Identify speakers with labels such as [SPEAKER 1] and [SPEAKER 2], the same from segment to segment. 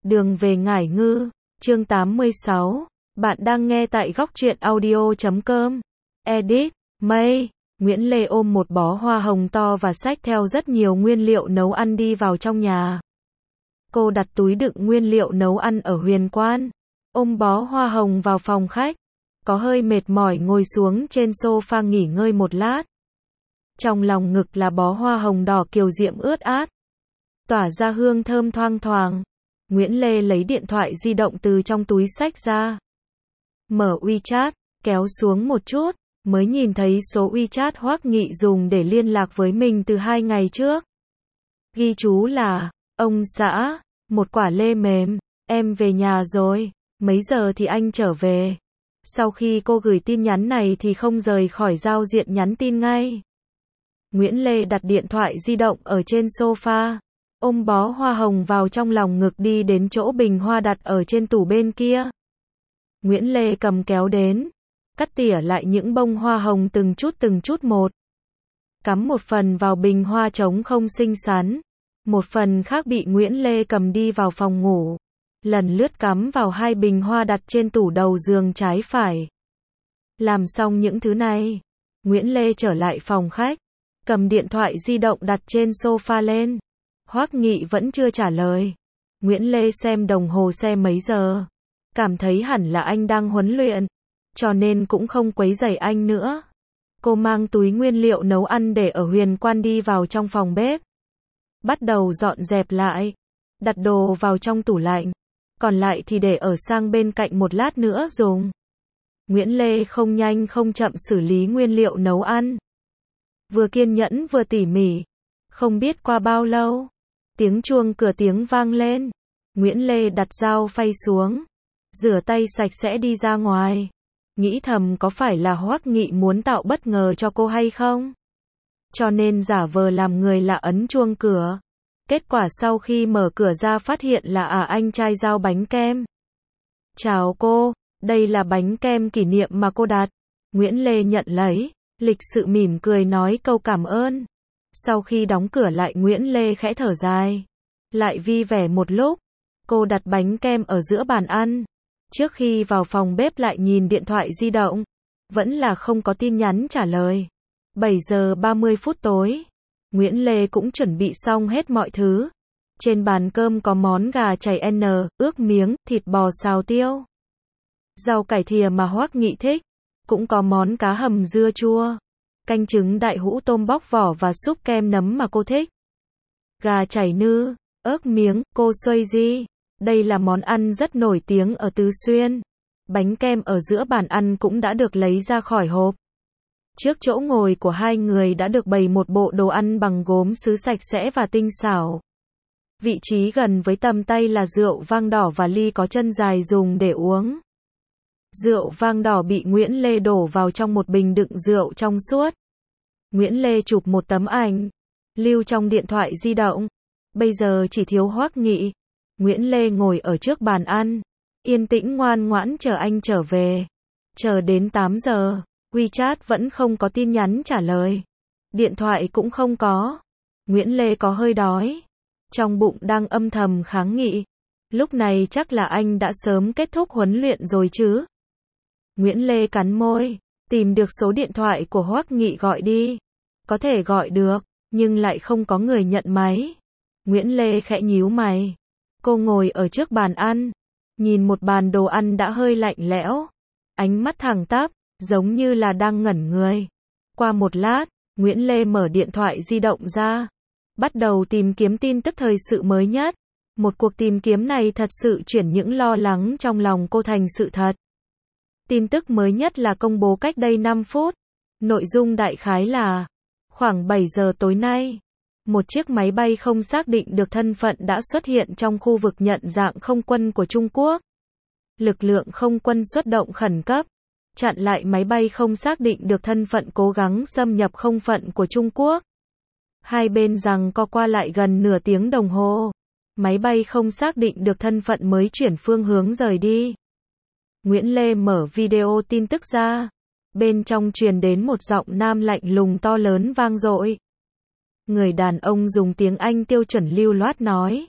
[SPEAKER 1] Đường về Ngải Ngư, chương 86. Bạn đang nghe tại góc truyện audio.com. Edit, May. Nguyễn Lê ôm một bó hoa hồng to và xách theo rất nhiều nguyên liệu nấu ăn đi vào trong nhà. Cô đặt túi đựng nguyên liệu nấu ăn ở huyền quan, ôm bó hoa hồng vào phòng khách. Có hơi mệt mỏi ngồi xuống trên sofa nghỉ ngơi một lát. Trong lòng ngực là bó hoa hồng đỏ kiều diễm ướt át, tỏa ra hương thơm thoang thoảng. Nguyễn Lê lấy điện thoại di động từ trong túi xách ra. Mở WeChat, kéo xuống một chút, mới nhìn thấy số WeChat Hoắc Nghị dùng để liên lạc với mình từ 2 ngày trước. Ghi chú là, ông xã, một quả lê mềm, em về nhà rồi, mấy giờ thì anh trở về. Sau khi cô gửi tin nhắn này thì không rời khỏi giao diện nhắn tin ngay. Nguyễn Lê đặt điện thoại di động ở trên sofa, ôm bó hoa hồng vào trong lòng ngực đi đến chỗ bình hoa đặt ở trên tủ bên kia. Nguyễn Lê cầm kéo đến, cắt tỉa lại những bông hoa hồng từng chút một. Cắm một phần vào bình hoa trống không xinh xắn, một phần khác bị Nguyễn Lê cầm đi vào phòng ngủ, lần lướt cắm vào 2 bình hoa đặt trên tủ đầu giường trái phải. Làm xong những thứ này, Nguyễn Lê trở lại phòng khách, cầm điện thoại di động đặt trên sofa lên. Hoắc Nghị vẫn chưa trả lời. Nguyễn Lê xem đồng hồ xem mấy giờ, cảm thấy hẳn là anh đang huấn luyện, cho nên cũng không quấy rầy anh nữa. Cô mang túi nguyên liệu nấu ăn để ở huyền quan đi vào trong phòng bếp, bắt đầu dọn dẹp lại, đặt đồ vào trong tủ lạnh, còn lại thì để ở sang bên cạnh một lát nữa dùng. Nguyễn Lê không nhanh không chậm xử lý nguyên liệu nấu ăn, vừa kiên nhẫn vừa tỉ mỉ. Không biết qua bao lâu, tiếng chuông cửa tiếng vang lên. Nguyễn Lê đặt dao phay xuống, rửa tay sạch sẽ đi ra ngoài, nghĩ thầm có phải là Hoắc Nghị muốn tạo bất ngờ cho cô hay không, cho nên giả vờ làm người lạ ấn chuông cửa. Kết quả sau khi mở cửa ra phát hiện là anh trai giao bánh kem. Chào cô, đây là bánh kem kỷ niệm mà cô đặt. Nguyễn Lê nhận lấy, lịch sự mỉm cười nói câu cảm ơn. Sau khi đóng cửa lại Nguyễn Lê khẽ thở dài, lại vi vẻ một lúc. Cô đặt bánh kem ở giữa bàn ăn, trước khi vào phòng bếp lại nhìn điện thoại di động, vẫn là không có tin nhắn trả lời. 7 giờ 30 phút tối, Nguyễn Lê cũng chuẩn bị xong hết mọi thứ. Trên bàn cơm có món gà chảy ướp miếng, thịt bò xào tiêu, rau cải thìa mà Hoắc Nghị thích, cũng có món cá hầm dưa chua, canh trứng đại hũ tôm bóc vỏ và súp kem nấm mà cô thích. Gà chảy ớp miếng, cô xoay di. Đây là món ăn rất nổi tiếng ở Tứ Xuyên. Bánh kem ở giữa bàn ăn cũng đã được lấy ra khỏi hộp. Trước chỗ ngồi của hai người đã được bày một bộ đồ ăn bằng gốm sứ sạch sẽ và tinh xảo. Vị trí gần với tầm tay là rượu vang đỏ và ly có chân dài dùng để uống. Rượu vang đỏ bị Nguyễn Lê đổ vào trong một bình đựng rượu trong suốt. Nguyễn Lê chụp một tấm ảnh, lưu trong điện thoại di động. Bây giờ chỉ thiếu Hoắc Nghị. Nguyễn Lê ngồi ở trước bàn ăn, yên tĩnh ngoan ngoãn chờ anh trở về. Chờ đến 8 giờ, WeChat vẫn không có tin nhắn trả lời, điện thoại cũng không có. Nguyễn Lê có hơi đói, trong bụng đang âm thầm kháng nghị. Lúc này chắc là anh đã sớm kết thúc huấn luyện rồi chứ. Nguyễn Lê cắn môi, tìm được số điện thoại của Hoắc Nghị gọi đi. Có thể gọi được, nhưng lại không có người nhận máy. Nguyễn Lê khẽ nhíu mày. Cô ngồi ở trước bàn ăn, nhìn một bàn đồ ăn đã hơi lạnh lẽo, ánh mắt thẳng tắp, giống như là đang ngẩn người. Qua một lát, Nguyễn Lê mở điện thoại di động ra, bắt đầu tìm kiếm tin tức thời sự mới nhất. Một cuộc tìm kiếm này thật sự chuyển những lo lắng trong lòng cô thành sự thật. Tin tức mới nhất là công bố cách đây 5 phút. Nội dung đại khái là, khoảng 7 giờ tối nay, một chiếc máy bay không xác định được thân phận đã xuất hiện trong khu vực nhận dạng không quân của Trung Quốc. Lực lượng không quân xuất động khẩn cấp, chặn lại máy bay không xác định được thân phận cố gắng xâm nhập không phận của Trung Quốc. Hai bên giằng co qua lại gần nửa tiếng đồng hồ. Máy bay không xác định được thân phận mới chuyển phương hướng rời đi. Nguyễn Lê mở video tin tức ra. Bên trong truyền đến một giọng nam lạnh lùng to lớn vang dội. Người đàn ông dùng tiếng Anh tiêu chuẩn lưu loát nói.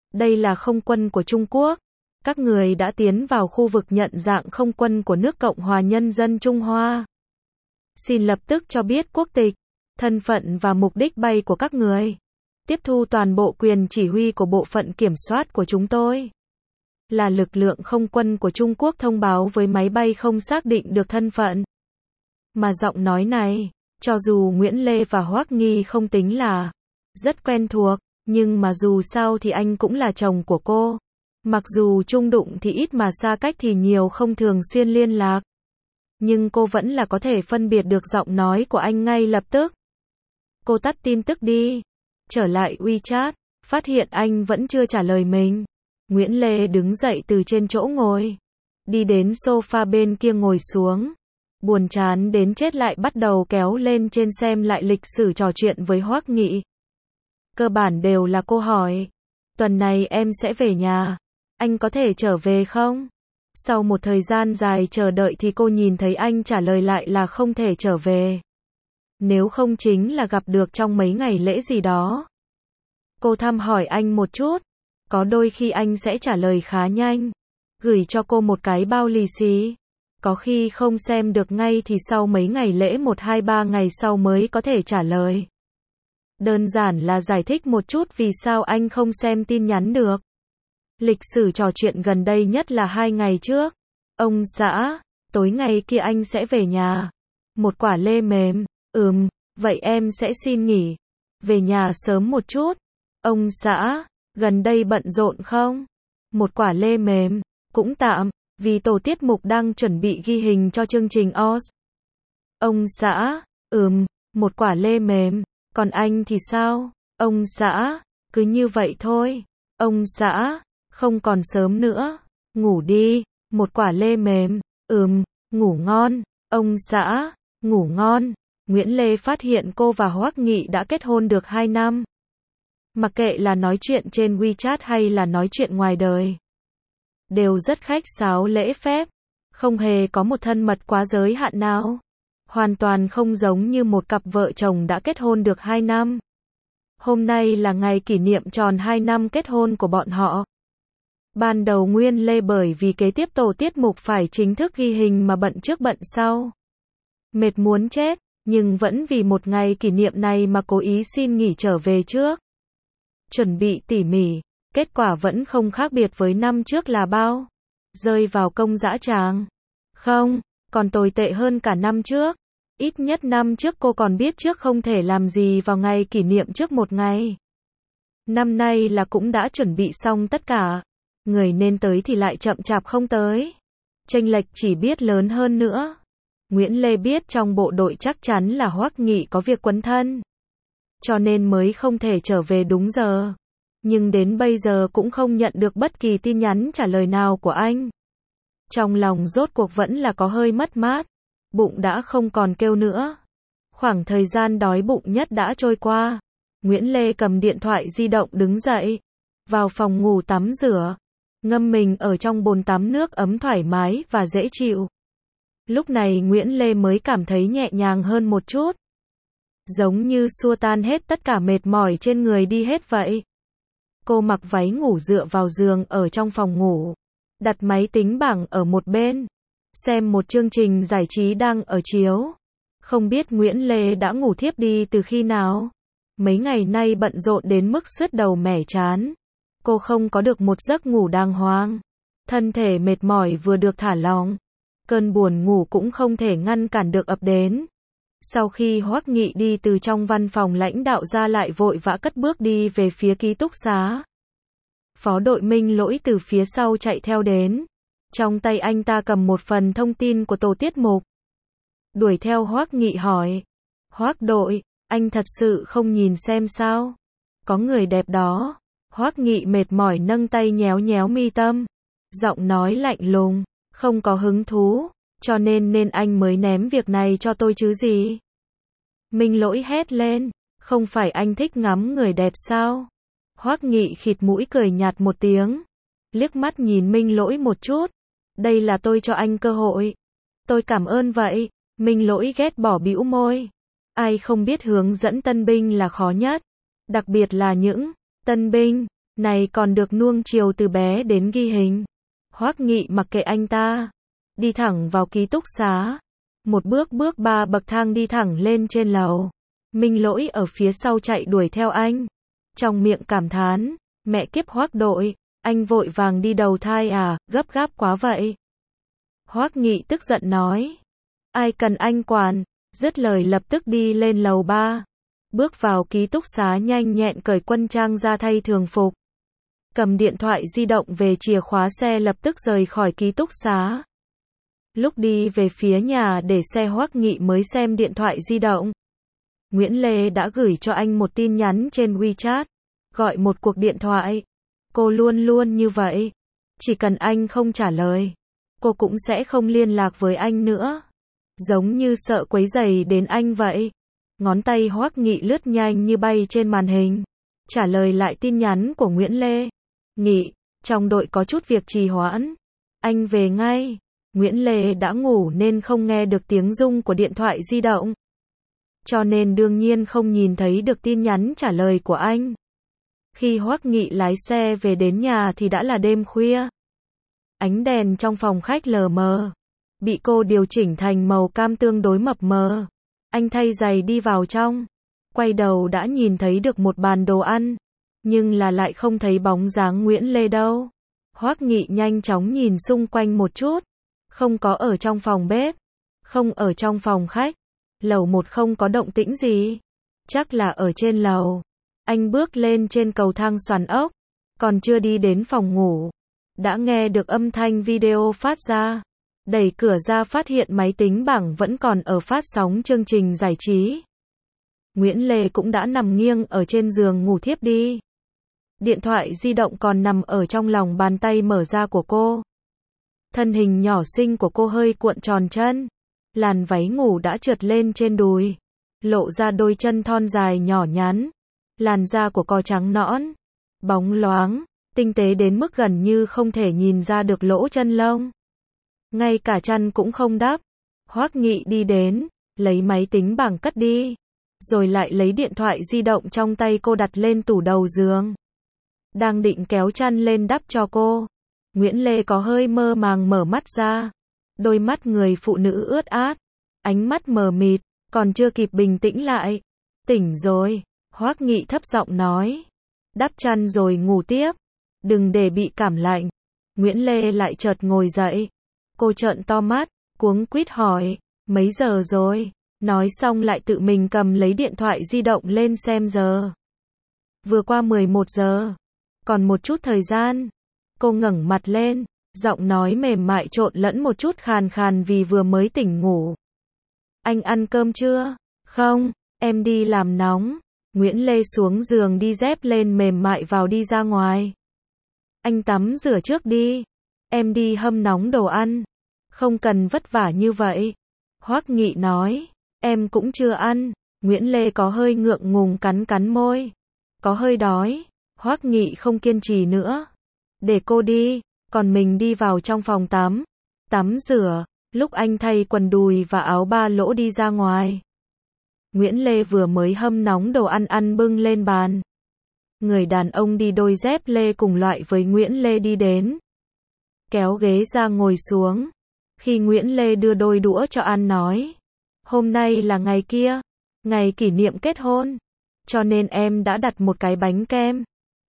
[SPEAKER 1] Đây là không quân của Trung Quốc. Các người đã tiến vào khu vực nhận dạng không quân của nước Cộng hòa Nhân dân Trung Hoa. Xin lập tức cho biết quốc tịch, thân phận và mục đích bay của các người. Tiếp thu toàn bộ quyền chỉ huy của bộ phận kiểm soát của chúng tôi. Là lực lượng không quân của Trung Quốc thông báo với máy bay không xác định được thân phận. Mà giọng nói này, cho dù Nguyễn Lê và Hoắc Nghi không tính là rất quen thuộc, nhưng mà dù sao thì anh cũng là chồng của cô. Mặc dù chung đụng thì ít mà xa cách thì nhiều, không thường xuyên liên lạc. Nhưng cô vẫn là có thể phân biệt được giọng nói của anh ngay lập tức. Cô tắt tin tức đi. Trở lại WeChat, phát hiện anh vẫn chưa trả lời mình. Nguyễn Lê đứng dậy từ trên chỗ ngồi. Đi đến sofa bên kia ngồi xuống. Buồn chán đến chết lại bắt đầu kéo lên trên xem lại lịch sử trò chuyện với Hoắc Nghị. Cơ bản đều là cô hỏi. Tuần này em sẽ về nhà. Anh có thể trở về không? Sau một thời gian dài chờ đợi thì cô nhìn thấy anh trả lời lại là không thể trở về. Nếu không chính là gặp được trong mấy ngày lễ gì đó. Cô thăm hỏi anh một chút. Có đôi khi anh sẽ trả lời khá nhanh. Gửi cho cô một cái bao lì xì. Có khi không xem được ngay thì sau mấy ngày lễ 1, 2, 3 ngày sau mới có thể trả lời. Đơn giản là giải thích một chút vì sao anh không xem tin nhắn được. Lịch sử trò chuyện gần đây nhất là 2 ngày trước. Ông xã, tối ngày kia anh sẽ về nhà. Một quả lê mềm. Vậy em sẽ xin nghỉ. Về nhà sớm một chút. Ông xã, gần đây bận rộn không? Một quả lê mềm. Cũng tạm, vì tổ tiết mục đang chuẩn bị ghi hình cho chương trình Oz. Ông xã, một quả lê mềm. Còn anh thì sao? Ông xã, cứ như vậy thôi. Ông xã, không còn sớm nữa. Ngủ đi, một quả lê mềm. Ngủ ngon. Ông xã, ngủ ngon. Nguyễn Lê phát hiện cô và Hoắc Nghị đã kết hôn được 2 năm. Mặc kệ là nói chuyện trên WeChat hay là nói chuyện ngoài đời. Đều rất khách sáo lễ phép. Không hề có một thân mật quá giới hạn nào. Hoàn toàn không giống như một cặp vợ chồng đã kết hôn được 2 năm. Hôm nay là ngày kỷ niệm tròn 2 năm kết hôn của bọn họ. Ban đầu Nguyên Lê bởi vì kế tiếp tổ tiết mục phải chính thức ghi hình mà bận trước bận sau. Mệt muốn chết, nhưng vẫn vì một ngày kỷ niệm này mà cố ý xin nghỉ trở về trước. Chuẩn bị tỉ mỉ, kết quả vẫn không khác biệt với năm trước là bao. Rơi vào công dã tràng. Không, còn tồi tệ hơn cả năm trước. Ít nhất năm trước cô còn biết trước không thể làm gì vào ngày kỷ niệm trước một ngày. Năm nay là cũng đã chuẩn bị xong tất cả. Người nên tới thì lại chậm chạp không tới. Chênh lệch chỉ biết lớn hơn nữa. Nguyễn Lê biết trong bộ đội chắc chắn là Hoắc Nghị có việc quấn thân. Cho nên mới không thể trở về đúng giờ. Nhưng đến bây giờ cũng không nhận được bất kỳ tin nhắn trả lời nào của anh. Trong lòng rốt cuộc vẫn là có hơi mất mát. Bụng đã không còn kêu nữa. Khoảng thời gian đói bụng nhất đã trôi qua. Nguyễn Lê cầm điện thoại di động đứng dậy. Vào phòng ngủ tắm rửa. Ngâm mình ở trong bồn tắm nước ấm thoải mái và dễ chịu. Lúc này Nguyễn Lê mới cảm thấy nhẹ nhàng hơn một chút. Giống như xua tan hết tất cả mệt mỏi trên người đi hết vậy. Cô mặc váy ngủ dựa vào giường ở trong phòng ngủ. Đặt máy tính bảng ở một bên. Xem một chương trình giải trí đang ở chiếu. Không biết Nguyễn Lê đã ngủ thiếp đi từ khi nào. Mấy ngày nay bận rộn đến mức sứt đầu mẻ chán. Cô không có được một giấc ngủ đàng hoàng. Thân thể mệt mỏi vừa được thả lỏng. Cơn buồn ngủ cũng không thể ngăn cản được ập đến. Sau khi Hoắc Nghị đi từ trong văn phòng lãnh đạo ra lại vội vã cất bước đi về phía ký túc xá. Phó đội Minh Lỗi từ phía sau chạy theo đến. Trong tay anh ta cầm một phần thông tin của tổ tiết mục. Đuổi theo Hoắc Nghị hỏi. Hoắc đội, anh thật sự không nhìn xem sao? Có người đẹp đó. Hoắc Nghị mệt mỏi nâng tay nhéo nhéo mi tâm. Giọng nói lạnh lùng. Không có hứng thú. Cho nên anh mới ném việc này cho tôi chứ gì. Minh Lỗi hét lên. Không phải anh thích ngắm người đẹp sao? Hoắc Nghị khịt mũi cười nhạt một tiếng. Liếc mắt nhìn Minh Lỗi một chút. Đây là tôi cho anh cơ hội. Tôi cảm ơn vậy. Minh Lỗi ghét bỏ bĩu môi. Ai không biết hướng dẫn tân binh là khó nhất. Đặc biệt là những tân binh. Này còn được nuông chiều từ bé đến ghi hình. Hoắc Nghị mặc kệ anh ta, đi thẳng vào ký túc xá. Một bước bước 3 bậc thang đi thẳng lên trên lầu. Minh Lỗi ở phía sau chạy đuổi theo anh. Trong miệng cảm thán, mẹ kiếp Hoắc đội, anh vội vàng đi đầu thai à, gấp gáp quá vậy. Hoắc Nghị tức giận nói, ai cần anh quản, dứt lời lập tức đi lên lầu 3. Bước vào ký túc xá nhanh nhẹn cởi quân trang ra thay thường phục. Cầm điện thoại di động về chìa khóa xe lập tức rời khỏi ký túc xá. Lúc đi về phía nhà để xe Hoắc Nghị mới xem điện thoại di động. Nguyễn Lê đã gửi cho anh một tin nhắn trên WeChat, gọi một cuộc điện thoại. Cô luôn luôn như vậy. Chỉ cần anh không trả lời, cô cũng sẽ không liên lạc với anh nữa. Giống như sợ quấy rầy đến anh vậy. Ngón tay Hoắc Nghị lướt nhanh như bay trên màn hình. Trả lời lại tin nhắn của Nguyễn Lê. Nghị, trong đội có chút việc trì hoãn. Anh về ngay. Nguyễn Lê đã ngủ nên không nghe được tiếng rung của điện thoại di động. Cho nên đương nhiên không nhìn thấy được tin nhắn trả lời của anh. Khi Hoắc Nghị lái xe về đến nhà thì đã là đêm khuya. Ánh đèn trong phòng khách lờ mờ, bị cô điều chỉnh thành màu cam tương đối mập mờ. Anh thay giày đi vào trong, quay đầu đã nhìn thấy được một bàn đồ ăn, nhưng là lại không thấy bóng dáng Nguyễn Lê đâu. Hoắc Nghị nhanh chóng nhìn xung quanh một chút, không có ở trong phòng bếp, không ở trong phòng khách, lầu 1 không có động tĩnh gì, chắc là ở trên lầu. Anh bước lên trên cầu thang xoắn ốc, còn chưa đi đến phòng ngủ, đã nghe được âm thanh video phát ra. Đẩy cửa ra phát hiện máy tính bảng vẫn còn ở phát sóng chương trình giải trí. Nguyễn Lê cũng đã nằm nghiêng ở trên giường ngủ thiếp đi. Điện thoại di động còn nằm ở trong lòng bàn tay mở ra của cô. Thân hình nhỏ xinh của cô hơi cuộn tròn chân. Làn váy ngủ đã trượt lên trên đùi, lộ ra đôi chân thon dài nhỏ nhắn. Làn da của cô trắng nõn, bóng loáng, tinh tế đến mức gần như không thể nhìn ra được lỗ chân lông. Ngay cả chăn cũng không đắp. Hoắc Nghị đi đến, lấy máy tính bảng cất đi, rồi lại lấy điện thoại di động trong tay cô đặt lên tủ đầu giường. Đang định kéo chăn lên đắp cho cô, Nguyễn Lê có hơi mơ màng mở mắt ra. Đôi mắt người phụ nữ ướt át, ánh mắt mờ mịt, còn chưa kịp bình tĩnh lại. Tỉnh rồi, Hoắc Nghị thấp giọng nói. Đắp chăn rồi ngủ tiếp, đừng để bị cảm lạnh. Nguyễn Lê lại chợt ngồi dậy. Cô trợn to mắt, cuống quýt hỏi, mấy giờ rồi? Nói xong lại tự mình cầm lấy điện thoại di động lên xem giờ. Vừa qua 11 giờ, còn một chút thời gian. Cô ngẩng mặt lên, giọng nói mềm mại trộn lẫn một chút khàn khàn vì vừa mới tỉnh ngủ. Anh ăn cơm chưa? Không, em đi làm nóng. Nguyễn Lê xuống giường đi dép lên mềm mại vào đi ra ngoài. Anh tắm rửa trước đi. Em đi hâm nóng đồ ăn. Không cần vất vả như vậy. Hoắc Nghị nói. Em cũng chưa ăn. Nguyễn Lê có hơi ngượng ngùng cắn cắn môi. Có hơi đói. Hoắc Nghị không kiên trì nữa. Để cô đi. Còn mình đi vào trong phòng tắm. Tắm rửa. Lúc anh thay quần đùi và áo ba lỗ đi ra ngoài. Nguyễn Lê vừa mới hâm nóng đồ ăn bưng lên bàn. Người đàn ông đi đôi dép lê cùng loại với Nguyễn Lê đi đến. Kéo ghế ra ngồi xuống. Khi Nguyễn Lê đưa đôi đũa cho ăn nói. Hôm nay là ngày kia. Ngày kỷ niệm kết hôn. Cho nên em đã đặt một cái bánh kem.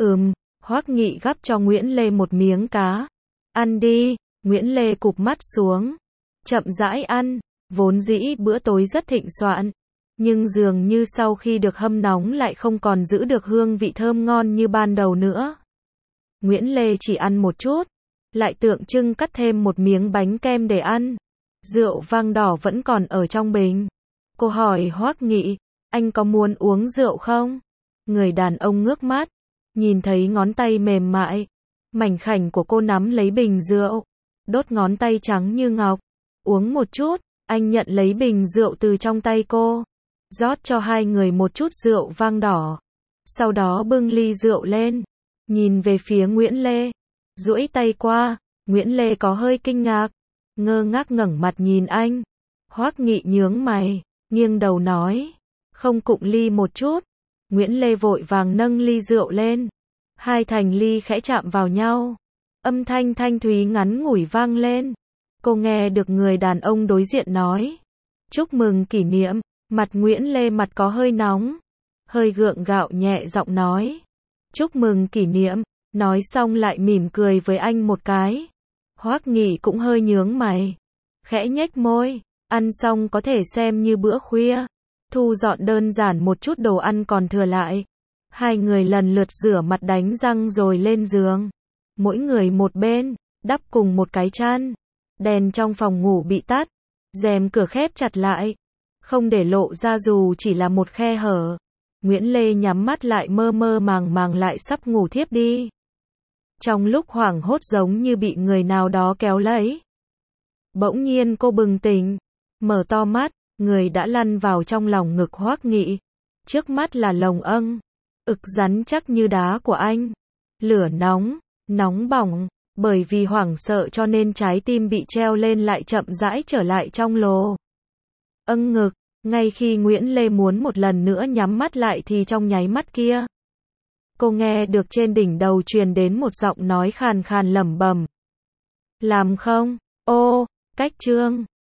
[SPEAKER 1] Hoắc Nghị gắp cho Nguyễn Lê một miếng cá. Ăn đi. Nguyễn Lê cụp mắt xuống. Chậm rãi ăn. Vốn dĩ bữa tối rất thịnh soạn. Nhưng dường như sau khi được hâm nóng lại không còn giữ được hương vị thơm ngon như ban đầu nữa. Nguyễn Lê chỉ ăn một chút, lại tượng trưng cắt thêm một miếng bánh kem để ăn. Rượu vang đỏ vẫn còn ở trong bình. Cô hỏi Hoắc Nghị, anh có muốn uống rượu không? Người đàn ông ngước mắt, nhìn thấy ngón tay mềm mại, mảnh khảnh của cô nắm lấy bình rượu, đốt ngón tay trắng như ngọc. Uống một chút, anh nhận lấy bình rượu từ trong tay cô. Rót cho hai người một chút rượu vang đỏ. Sau đó bưng ly rượu lên. Nhìn về phía Nguyễn Lê. Duỗi tay qua. Nguyễn Lê có hơi kinh ngạc. Ngơ ngác ngẩng mặt nhìn anh. Hoắc Nghị nhướng mày. Nghiêng đầu nói. Không cụng ly một chút. Nguyễn Lê vội vàng nâng ly rượu lên. Hai thành ly khẽ chạm vào nhau. Âm thanh thanh thúy ngắn ngủi vang lên. Cô nghe được người đàn ông đối diện nói. Chúc mừng kỷ niệm. Mặt Nguyễn Lê mặt có hơi nóng. Hơi gượng gạo nhẹ giọng nói. Chúc mừng kỷ niệm. Nói xong lại mỉm cười với anh một cái. Hoắc Nghị cũng hơi nhướng mày. Khẽ nhếch môi. Ăn xong có thể xem như bữa khuya. Thu dọn đơn giản một chút đồ ăn còn thừa lại. Hai người lần lượt rửa mặt đánh răng rồi lên giường. Mỗi người một bên, đắp cùng một cái chăn. Đèn trong phòng ngủ bị tắt. Rèm cửa khép chặt lại. Không để lộ ra dù chỉ là một khe hở. Nguyễn Lê nhắm mắt lại mơ mơ màng màng lại sắp ngủ thiếp đi. Trong lúc hoảng hốt giống như bị người nào đó kéo lấy. Bỗng nhiên cô bừng tỉnh. Mở to mắt, người đã lăn vào trong lòng ngực Hoắc Nghị. Trước mắt là lồng âng. Ực rắn chắc như đá của anh. Lửa nóng, nóng bỏng. Bởi vì hoảng sợ cho nên trái tim bị treo lên lại chậm rãi trở lại trong lồ. Âng ngực. Ngay khi Nguyễn Lê muốn một lần nữa nhắm mắt lại thì trong nháy mắt kia. Cô nghe được trên đỉnh đầu truyền đến một giọng nói khàn khàn lẩm bẩm. Làm không? Ô, cách chương.